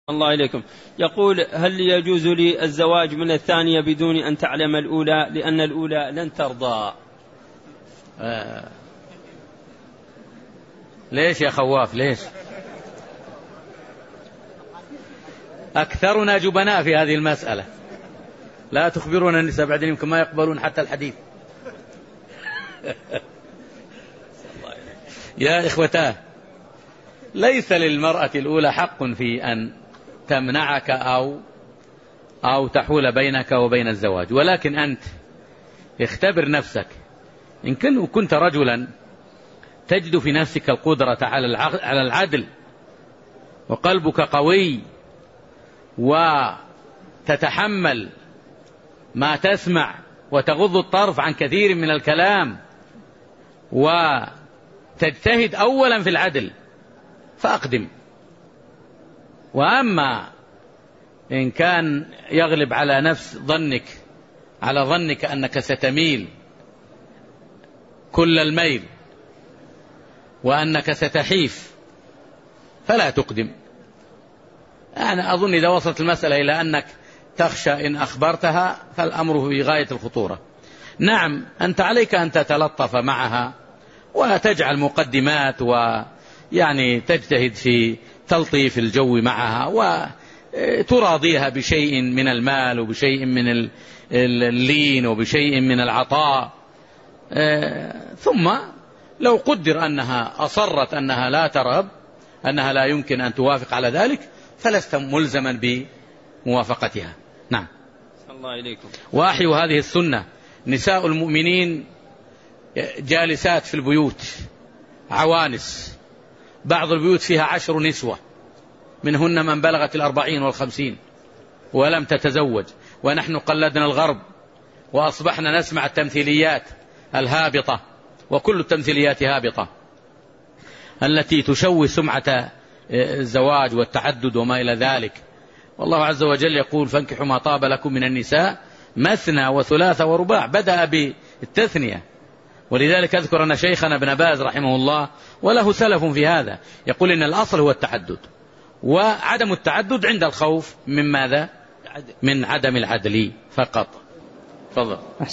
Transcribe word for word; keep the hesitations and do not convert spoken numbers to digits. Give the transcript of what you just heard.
الله إليكم. يقول: هل يجوز لي الزواج من الثانية بدون أن تعلم الأولى لأن الأولى لن ترضى؟ آه. ليش يا خواف ليش؟ أكثرنا جبناء في هذه المسألة. لا تخبرون النساء بعدين يمكن ما يقبلون حتى الحديث. يا إخوتاه، ليس للمرأة الأولى حق في أن تمنعك أو أو تحول بينك وبين الزواج، ولكن أنت اختبر نفسك. إن كنت رجلا تجد في نفسك القدرة على العدل وقلبك قوي وتتحمل ما تسمع وتغض الطرف عن كثير من الكلام وتجتهد أولا في العدل فأقدم. وأما إن كان يغلب على نفس ظنك على ظنك أنك ستميل كل الميل وأنك ستحيف فلا تقدم. أنا أظن إذا وصلت المسألة إلى أنك تخشى إن أخبرتها فالأمر في غاية الخطورة. نعم، أنت عليك أن تتلطف معها وتجعل مقدمات ويعني تجتهد في تلطيف الجو معها وتراضيها بشيء من المال وبشيء من اللين وبشيء من العطاء، ثم لو قدر أنها أصرت أنها لا ترغب أنها لا يمكن أن توافق على ذلك فلست ملزما بموافقتها. نعم. الله إليكم. وأحيوا هذه السنة. نساء المؤمنين جالسات في البيوت عوانس، بعض البيوت فيها عشر نسوة منهن من بلغت الأربعين والخمسين ولم تتزوج، ونحن قلدنا الغرب وأصبحنا نسمع التمثيليات الهابطة، وكل التمثيليات هابطة التي تشوه سمعة الزواج والتعدد وما إلى ذلك. والله عز وجل يقول: فانكحوا ما طاب لكم من النساء مثنى وثلاث ورباع، بدأ بالتثنية. ولذلك أذكر أن شيخنا ابن باز رحمه الله وله سلف في هذا يقول إن الأصل هو التعدد، وعدم التعدد عند الخوف من ماذا؟ من عدم العدل فقط. تفضل.